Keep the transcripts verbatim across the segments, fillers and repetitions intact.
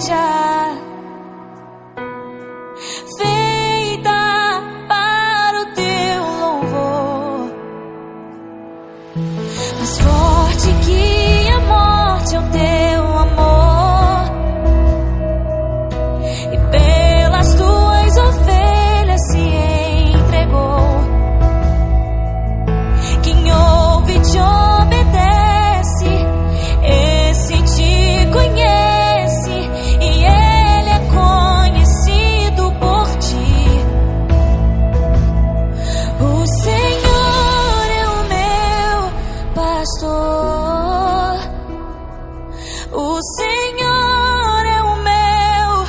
seja feita para o teu louvor. Mais forte que a morte é o teu amor, e pelas tuas ovelhas se entregou. Quem ouve e te obedece, esse te conhece, e ele é conhecido por ti. O Senhor é o meu pastor, o Senhor é o meu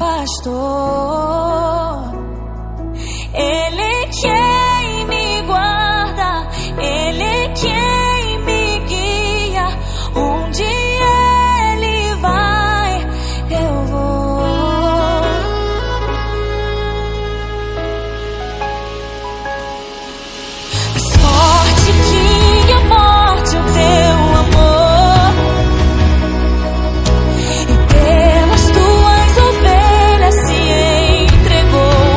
pastor. Ele é quem me guarda, ele é quem me guia. Onde ele vai, eu vou. Mais forte que a morte é o teu amor, e pelas tuas ovelhas se entregou.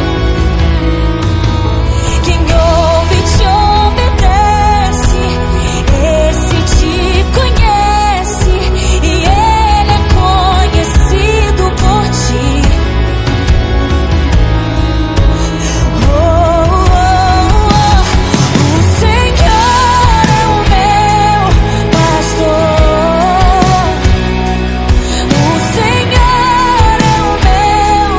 Quem ouve e te obedece, esse te conhece, e ele é conhecido por ti. Oh, oh, oh. O Senhor é o meu pastor, o Senhor é o meu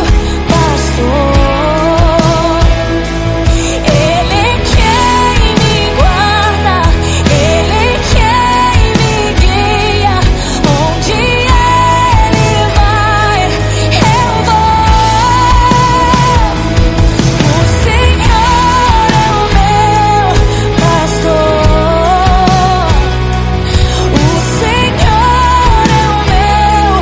pastor. Ele é quem me guarda, ele é quem me guia. Onde ele vai, eu vou. O Senhor é o meu pastor, o Senhor é o meu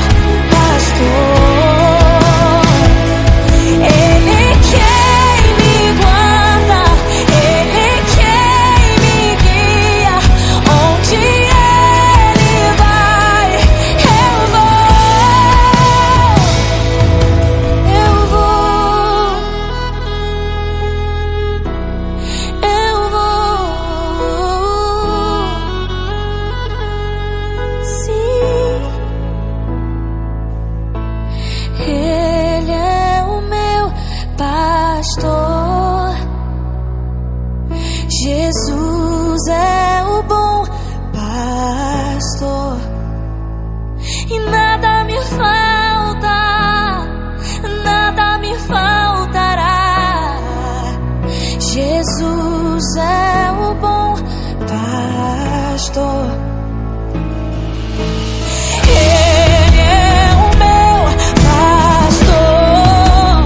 pastor. Ele é quem me guarda, ele é quem me guia. Onde ele vai, eu vou. Eu vou, eu vou. Sim, ele é o meu pastor. Jesus é o bom pastor, e nada me falta, nada me faltará. Jesus é o bom pastor. Ele é o meu pastor.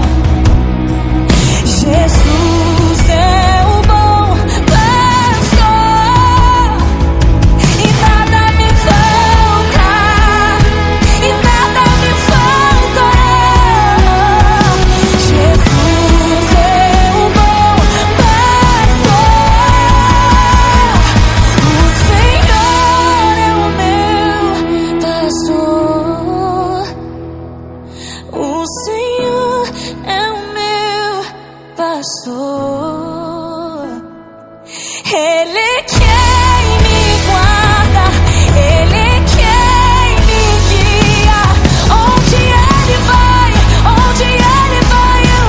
Jesus é o bom pastor, e nada me falta, e nada me faltará. Jesus é o bom pastor, o Senhor é o meu pastor, o Senhor é o meu pastor. Ele é quem me guarda, ele é quem me guia. Onde ele vai, onde ele vai, eu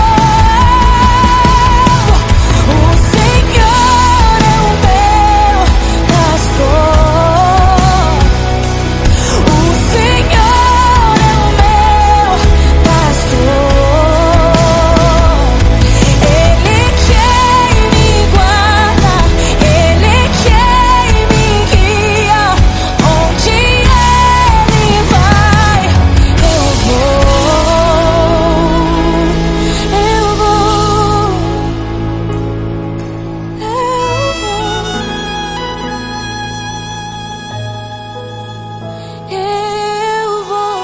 vou. O Senhor é o meu pastor, o Senhor é o meu pastor. Ele é quem me guarda, ele é quem me guia. Onde ele vai, eu vou. Eu vou, eu vou.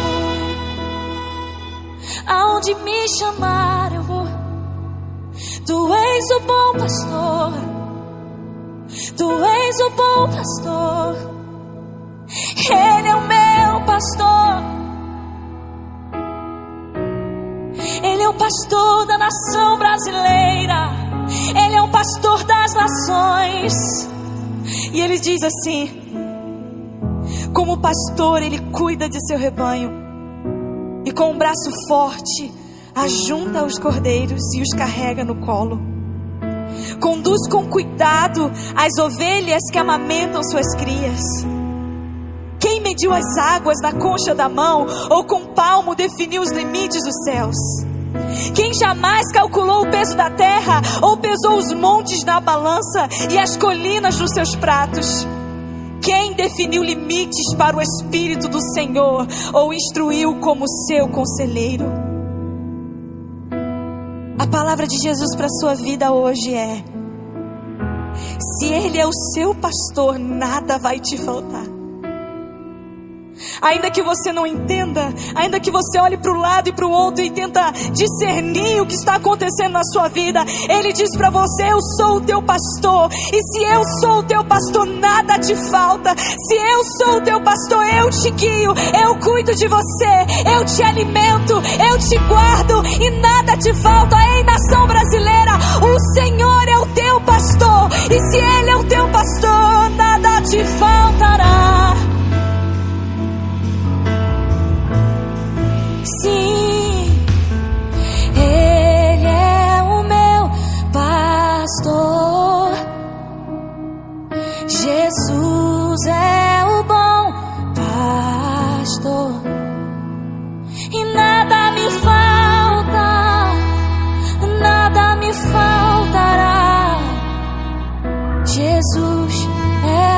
Aonde me chamar eu vou. Tu és o bom pastor, tu és o bom pastor. Ele é o meu pastor, pastor da nação brasileira. Ele é o pastor das nações. E ele diz assim: como pastor, ele cuida de seu rebanho, e com um braço forte ajunta os cordeiros e os carrega no colo. Conduz com cuidado as ovelhas que amamentam suas crias. Quem mediu as águas na concha da mão, ou com palmo definiu os limites dos céus? Quem jamais calculou o peso da terra, ou pesou os montes na balança e as colinas nos seus pratos? Quem definiu limites para o Espírito do Senhor, ou instruiu como seu conselheiro? A palavra de Jesus para a sua vida hoje é: se Ele é o seu pastor, nada vai te faltar. Ainda que você não entenda, ainda que você olhe para o lado e para o outro e tenta discernir o que está acontecendo na sua vida, Ele diz para você: eu sou o teu pastor. E se eu sou o teu pastor, nada te falta. Se eu sou o teu pastor, eu te guio, eu cuido de você, eu te alimento, eu te guardo e nada te falta. Ei, nação brasileira, o Senhor é o teu pastor. E se Ele é o teu pastor, nada te faltará. Sim, Ele é o meu pastor. Jesus é o bom pastor. E nada me falta, nada me faltará. Jesus é